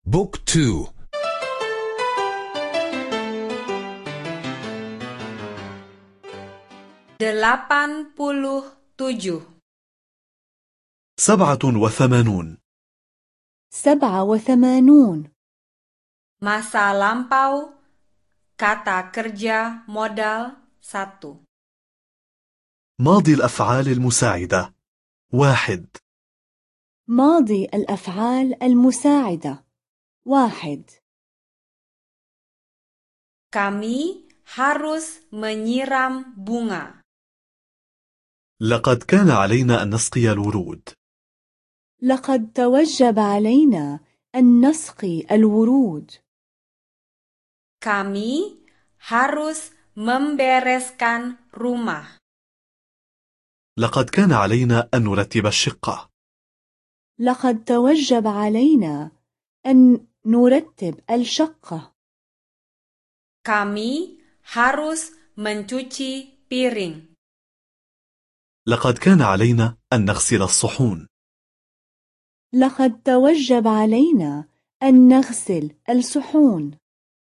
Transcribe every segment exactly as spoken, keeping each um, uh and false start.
بوك تو. delapan puluh tujuh. سبعة وثمانون. سبعة وثمانون. Masa lampau, kata kerja modal satu. ماضي الأفعال المساعدة واحد. ماضي الأفعال المساعدة واحد. Kami harus menyiram bunga. لقد كان علينا أن نسقي الورود. لقد توجب علينا أن نسقي الورود. Kami harus membereskan rumah. لقد كان علينا أن نرتب الشقة. لقد توجب علينا أن نرتب الشقة. Kami harus mencuci piring. لقد كان علينا أن نغسل الصحون. لقد توجب علينا أن نغسل الصحون.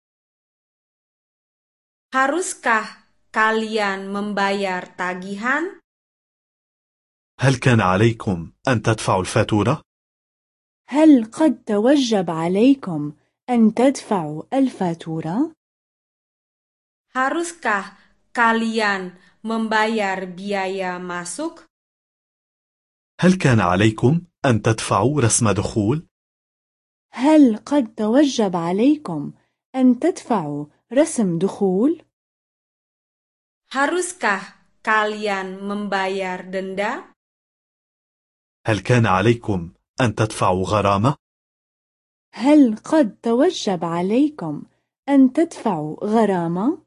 Haruskah kalian membayar tagihan? هل كان عليكم أن تدفعوا الفاتورة؟ هل قد توجب عليكم أن تدفعوا الفاتورة؟ Haruskah kalian membayar biaya masuk? هل كان عليكم أن تدفعوا رسم دخول؟ هل قد توجب عليكم أن تدفعوا رسم دخول؟ Haruskah kalian membayar denda? هل كان عليكم أن تدفعوا غرامة؟ هل قد توجب عليكم أن تدفعوا غرامة؟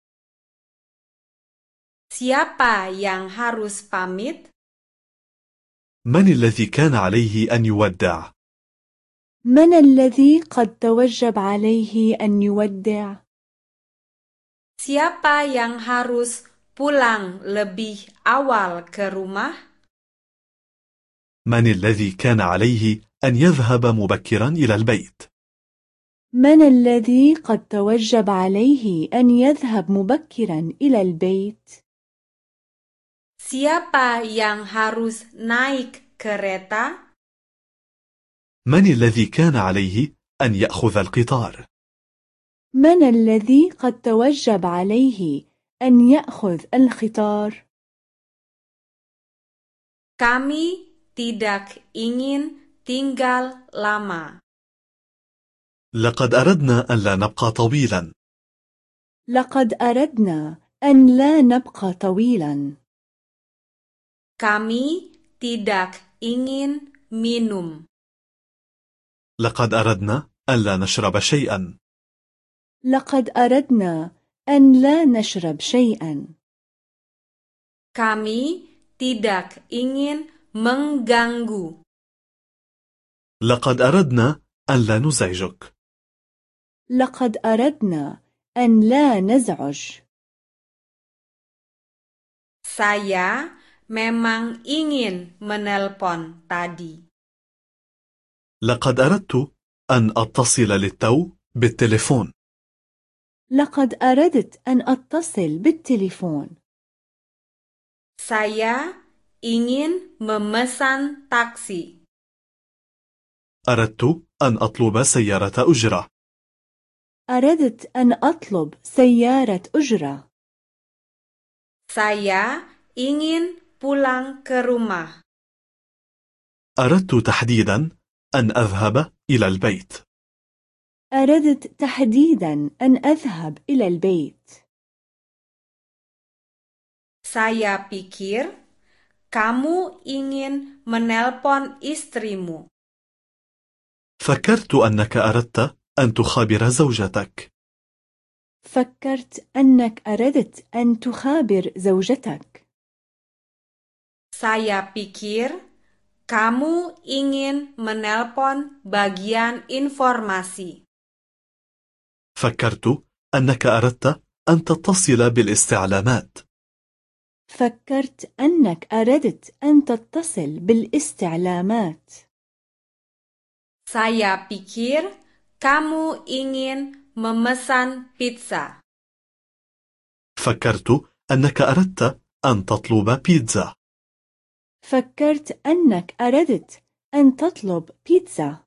Siapa yang harus pamit? من الذي كان عليه أن يودع؟ من الذي قد توجب عليه أن يودع؟ Siapa yang harus pulang lebih awal ke rumah? من الذي كان عليه أن يذهب مبكرا إلى البيت؟ من الذي قد توجب عليه أن يذهب مبكرا إلى البيت؟ Siapa yang harus naik kereta? من الذي كان عليه أن يأخذ القطار؟ من الذي قد توجب عليه أن يأخذ القطار؟ Kami tidak ingin tinggal lama. لقد أردنا أن لا نبقى طويلا. لقد أردنا أن لا نبقى طويلا. Kami tidak ingin minum. لقد أردنا أن لا نشرب شيئا. لقد أردنا أن لا نشرب شيئا. Kami tidak ingin mengganggu. لقد أردنا أن لا نزعجك. لقد أردنا أن لا نزعج. Saya memang ingin menelpon tadi. لقد أردت أن أتصل للتو بالتليفون. لقد أردت أن أتصل بالتليفون. Saya ingin memesan taksi. أردت أن أطلب سيارة أجرة. أردت أن أطلب سيارة أجرة. Saya ingin pulang ke rumah. أردت تحديدا أن أذهب إلى البيت. أردت تحديدا أن أذهب إلى البيت. Saya pikir kamu ingin menelpon istrimu. فكرت أنك أردت أن تخابر زوجتك. فكرت أنك أردت أن تخابر زوجتك. Saya pikir kamu ingin menelpon bagian informasi. فكرت أنك أردت أن تتصل بالاستعلامات. فكرت أنك أردت أن تتصل بالاستعلامات. Saya pikir kamu ingin memesan pizza. فكرت أنك أردت أن تطلب بيتزا. فكرت أنك أردت أن تطلب بيتزا.